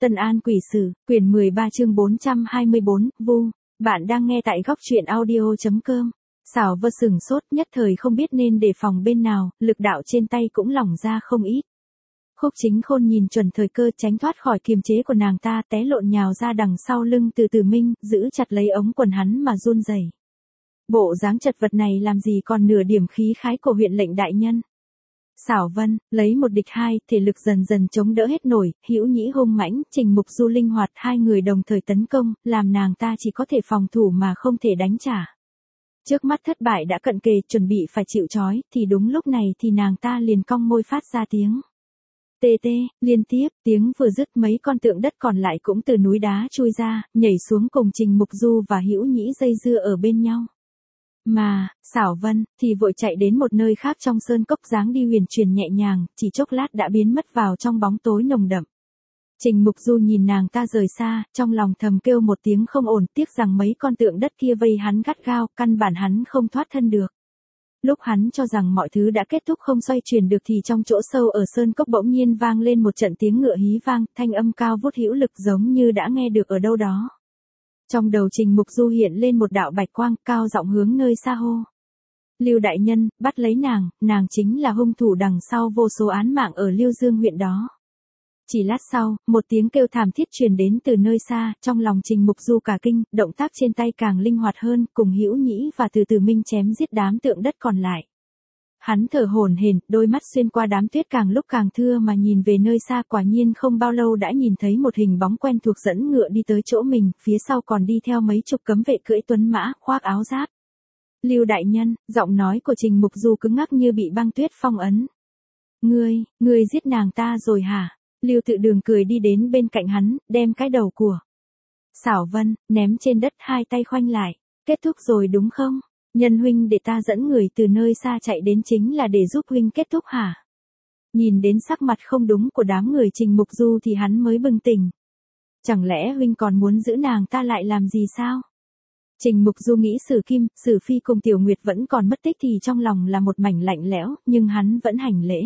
Tân An Quỷ Sử, quyển 13 chương 424, Vu. Bạn đang nghe tại góc truyện audio.com. Xảo Vơ sừng sốt, nhất thời không biết nên đề phòng bên nào, lực đạo trên tay cũng lỏng ra không ít. Khúc Chính Khôn nhìn chuẩn thời cơ tránh thoát khỏi kiềm chế của nàng ta, té lộn nhào ra đằng sau lưng từ Từ Minh, giữ chặt lấy ống quần hắn mà run rẩy. Bộ dáng chật vật này làm gì còn nửa điểm khí khái của huyện lệnh đại nhân. Xảo Vân, lấy một địch hai, thể lực dần dần chống đỡ hết nổi, Hữu Nhĩ hung mãnh, Trình Mục Du linh hoạt, hai người đồng thời tấn công, làm nàng ta chỉ có thể phòng thủ mà không thể đánh trả. Trước mắt thất bại đã cận kề, chuẩn bị phải chịu trói, thì đúng lúc này thì nàng ta liền cong môi phát ra tiếng. Tê tê, liên tiếp, tiếng vừa dứt mấy con tượng đất còn lại cũng từ núi đá chui ra, nhảy xuống cùng Trình Mục Du và Hữu Nhĩ dây dưa ở bên nhau. Mà, Xảo Vân, thì vội chạy đến một nơi khác trong sơn cốc dáng đi huyền chuyển nhẹ nhàng, chỉ chốc lát đã biến mất vào trong bóng tối nồng đậm. Trình Mục Du nhìn nàng ta rời xa, trong lòng thầm kêu một tiếng không ổn, tiếc rằng mấy con tượng đất kia vây hắn gắt gao, căn bản hắn không thoát thân được. Lúc hắn cho rằng mọi thứ đã kết thúc không xoay chuyển được thì trong chỗ sâu ở sơn cốc bỗng nhiên vang lên một trận tiếng ngựa hí vang, thanh âm cao vút hữu lực giống như đã nghe được ở đâu đó. Trong đầu Trình Mục Du hiện lên một đạo bạch quang, cao giọng hướng nơi xa hô. Lưu đại nhân, bắt lấy nàng chính là hung thủ đằng sau vô số án mạng ở Liêu Dương huyện đó. Chỉ lát sau, một tiếng kêu thảm thiết truyền đến từ nơi xa, trong lòng Trình Mục Du cả kinh, động tác trên tay càng linh hoạt hơn, cùng Hữu Nhĩ và Từ Minh chém giết đám tượng đất còn lại. Hắn thở hổn hển, đôi mắt xuyên qua đám tuyết càng lúc càng thưa mà nhìn về nơi xa, quả nhiên không bao lâu đã nhìn thấy một hình bóng quen thuộc dẫn ngựa đi tới chỗ mình, phía sau còn đi theo mấy chục cấm vệ cưỡi tuấn mã, khoác áo giáp. Lưu đại nhân, giọng nói của Trình Mục Du cứng ngắc như bị băng tuyết phong ấn. Ngươi giết nàng ta rồi hả? Lưu Tự Đường cười đi đến bên cạnh hắn, đem cái đầu của Xảo Vân ném trên đất, hai tay khoanh lại. Kết thúc rồi đúng không? Nhân huynh để ta dẫn người từ nơi xa chạy đến chính là để giúp huynh kết thúc hả? Nhìn đến sắc mặt không đúng của đám người Trình Mục Du thì hắn mới bừng tỉnh. Chẳng lẽ huynh còn muốn giữ nàng ta lại làm gì sao? Trình Mục Du nghĩ Sử Kim, Sử Phi cùng Tiểu Nguyệt vẫn còn mất tích thì trong lòng là một mảnh lạnh lẽo, nhưng hắn vẫn hành lễ.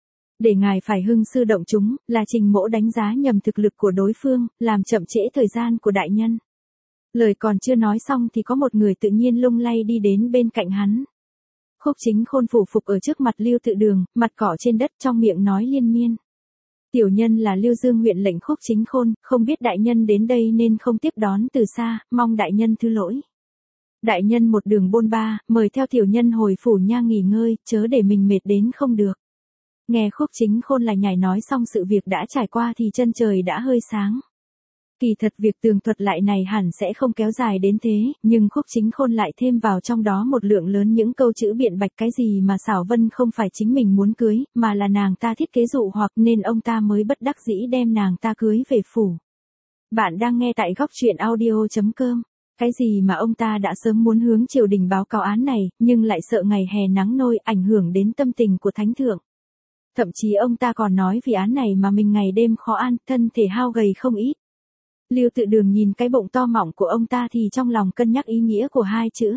Để ngài phải hưng sư động chúng, là Trình mỗ đánh giá nhầm thực lực của đối phương, làm chậm trễ thời gian của đại nhân. Lời còn chưa nói xong thì có một người tự nhiên lung lay đi đến bên cạnh hắn. Khúc Chính Khôn phủ phục ở trước mặt Lưu Tự Đường, mặt cỏ trên đất, trong miệng nói liên miên. Tiểu nhân là Liêu Dương huyện lệnh Khúc Chính Khôn, không biết đại nhân đến đây nên không tiếp đón từ xa, mong đại nhân thứ lỗi. Đại nhân một đường bôn ba, mời theo tiểu nhân hồi phủ nha nghỉ ngơi, chớ để mình mệt đến không được. Nghe Khúc Chính Khôn lại nhảy nói xong sự việc đã trải qua thì chân trời đã hơi sáng. Kỳ thật việc tường thuật lại này hẳn sẽ không kéo dài đến thế, nhưng Khúc Chính Khôn lại thêm vào trong đó một lượng lớn những câu chữ biện bạch cái gì mà Xảo Vân không phải chính mình muốn cưới, mà là nàng ta thiết kế dụ hoặc nên ông ta mới bất đắc dĩ đem nàng ta cưới về phủ. Bạn đang nghe tại góc truyện audio.com. Cái gì mà ông ta đã sớm muốn hướng triều đình báo cáo án này, nhưng lại sợ ngày hè nắng nôi ảnh hưởng đến tâm tình của thánh thượng. Thậm chí ông ta còn nói vì án này mà mình ngày đêm khó ăn, thân thể hao gầy không ít. Lưu Tự Đường nhìn cái bụng to mọng của ông ta thì trong lòng cân nhắc ý nghĩa của hai chữ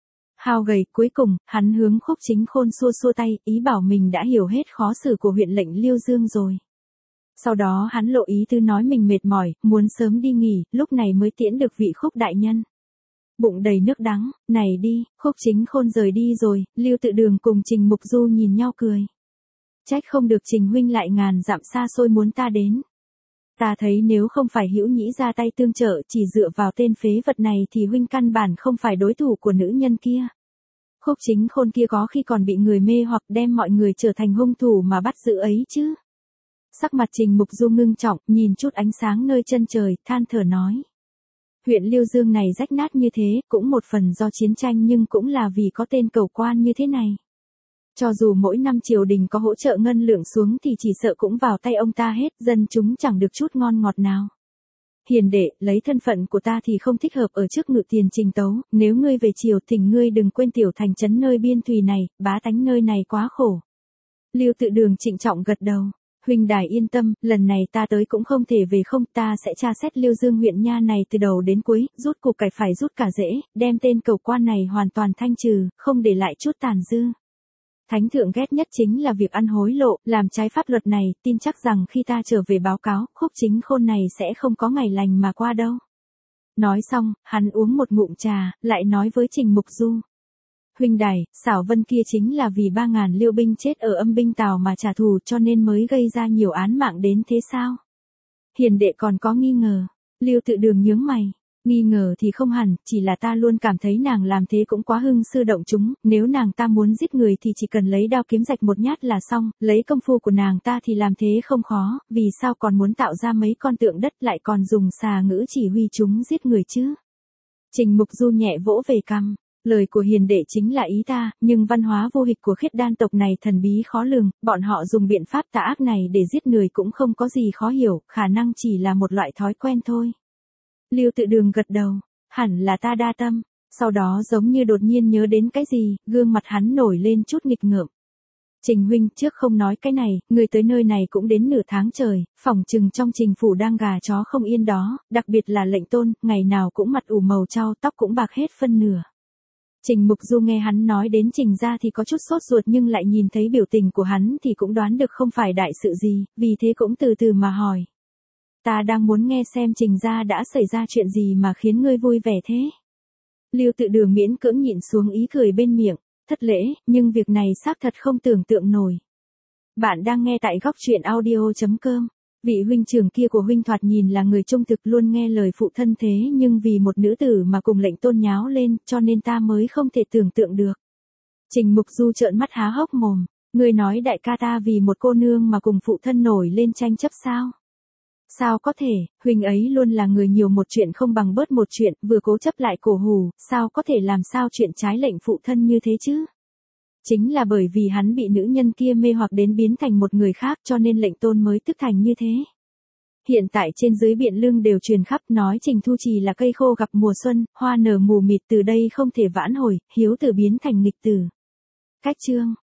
hao gầy. Cuối cùng, hắn hướng Khúc Chính Khôn xua xua tay, ý bảo mình đã hiểu hết khó xử của huyện lệnh Liêu Dương rồi. Sau đó hắn lộ ý tư nói mình mệt mỏi, muốn sớm đi nghỉ, lúc này mới tiễn được vị Khúc đại nhân. Bụng đầy nước đắng, này đi, Khúc Chính Khôn rời đi rồi, Lưu Tự Đường cùng Trình Mục Du nhìn nhau cười. Trách không được Trình huynh lại ngàn dặm xa xôi muốn ta đến. Ta thấy nếu không phải Hữu Nhĩ ra tay tương trợ, chỉ dựa vào tên phế vật này thì huynh căn bản không phải đối thủ của nữ nhân kia. Khúc Chính Khôn kia có khi còn bị người mê hoặc đem mọi người trở thành hung thủ mà bắt giữ ấy chứ. Sắc mặt Trình Mục Du ngưng trọng, nhìn chút ánh sáng nơi chân trời, than thở nói. Huyện Liêu Dương này rách nát như thế, cũng một phần do chiến tranh nhưng cũng là vì có tên cầu quan như thế này. Cho dù mỗi năm triều đình có hỗ trợ ngân lượng xuống thì chỉ sợ cũng vào tay ông ta hết, dân chúng chẳng được chút ngon ngọt nào. Hiền đệ, lấy thân phận của ta thì không thích hợp ở trước ngự tiền Trình tấu, nếu ngươi về triều thỉnh ngươi đừng quên tiểu thành trấn nơi biên thùy này, bá tánh nơi này quá khổ. Lưu Tự Đường trịnh trọng gật đầu. Huynh đài yên tâm, lần này ta tới cũng không thể về không, ta sẽ tra xét Liêu Dương huyện nha này từ đầu đến cuối, rút củ cải phải rút cả rễ, đem tên cầu quan này hoàn toàn thanh trừ, không để lại chút tàn dư. Thánh thượng ghét nhất chính là việc ăn hối lộ, làm trái pháp luật này, tin chắc rằng khi ta trở về báo cáo, Khúc Chính Khôn này sẽ không có ngày lành mà qua đâu. Nói xong, hắn uống một ngụm trà, lại nói với Trình Mục Du. Huynh đài, Xảo Vân kia chính là vì 3.000 liêu binh chết ở âm binh Tào mà trả thù cho nên mới gây ra nhiều án mạng đến thế sao? Hiền đệ còn có nghi ngờ. Liêu Tự Đường nhướng mày. Nghi ngờ thì không hẳn, chỉ là ta luôn cảm thấy nàng làm thế cũng quá hưng sư động chúng, nếu nàng ta muốn giết người thì chỉ cần lấy đao kiếm rạch một nhát là xong, lấy công phu của nàng ta thì làm thế không khó, vì sao còn muốn tạo ra mấy con tượng đất lại còn dùng xà ngữ chỉ huy chúng giết người chứ? Trình Mục Du nhẹ vỗ về cằm. Lời của hiền đệ chính là ý ta, nhưng văn hóa vô hịch của Khiết Đan tộc này thần bí khó lường, bọn họ dùng biện pháp tà ác này để giết người cũng không có gì khó hiểu, khả năng chỉ là một loại thói quen thôi. Liêu Tự Đường gật đầu, hẳn là ta đa tâm, sau đó giống như đột nhiên nhớ đến cái gì, gương mặt hắn nổi lên chút nghịch ngợm. Trình huynh, trước không nói cái này, người tới nơi này cũng đến nửa tháng trời, phỏng chừng trong Trình phủ đang gà chó không yên đó, đặc biệt là Lệnh Tôn, ngày nào cũng mặt ủ màu tro, tóc cũng bạc hết phân nửa. Trình Mục Du nghe hắn nói đến Trình gia thì có chút sốt ruột nhưng lại nhìn thấy biểu tình của hắn thì cũng đoán được không phải đại sự gì, vì thế cũng từ từ mà hỏi. Ta đang muốn nghe xem Trình gia đã xảy ra chuyện gì mà khiến ngươi vui vẻ thế. Liêu Tự Đường miễn cưỡng nhịn xuống ý cười bên miệng, thất lễ, nhưng việc này xác thật không tưởng tượng nổi. Bạn đang nghe tại góc truyện audio.com. Vị huynh trưởng kia của huynh thoạt nhìn là người trung thực luôn nghe lời phụ thân thế nhưng vì một nữ tử mà cùng Lệnh Tôn nháo lên cho nên ta mới không thể tưởng tượng được. Trình Mục Du trợn mắt há hốc mồm, ngươi nói đại ca ta vì một cô nương mà cùng phụ thân nổi lên tranh chấp sao? Sao có thể, huynh ấy luôn là người nhiều một chuyện không bằng bớt một chuyện, vừa cố chấp lại cổ hủ, sao có thể làm sao chuyện trái lệnh phụ thân như thế chứ? Chính là bởi vì hắn bị nữ nhân kia mê hoặc đến biến thành một người khác cho nên Lệnh Tôn mới tức thành như thế. Hiện tại trên dưới Biện Lương đều truyền khắp nói Trình Thu Trì là cây khô gặp mùa xuân, hoa nở mù mịt từ đây không thể vãn hồi, hiếu tử biến thành nghịch tử. Cách chương.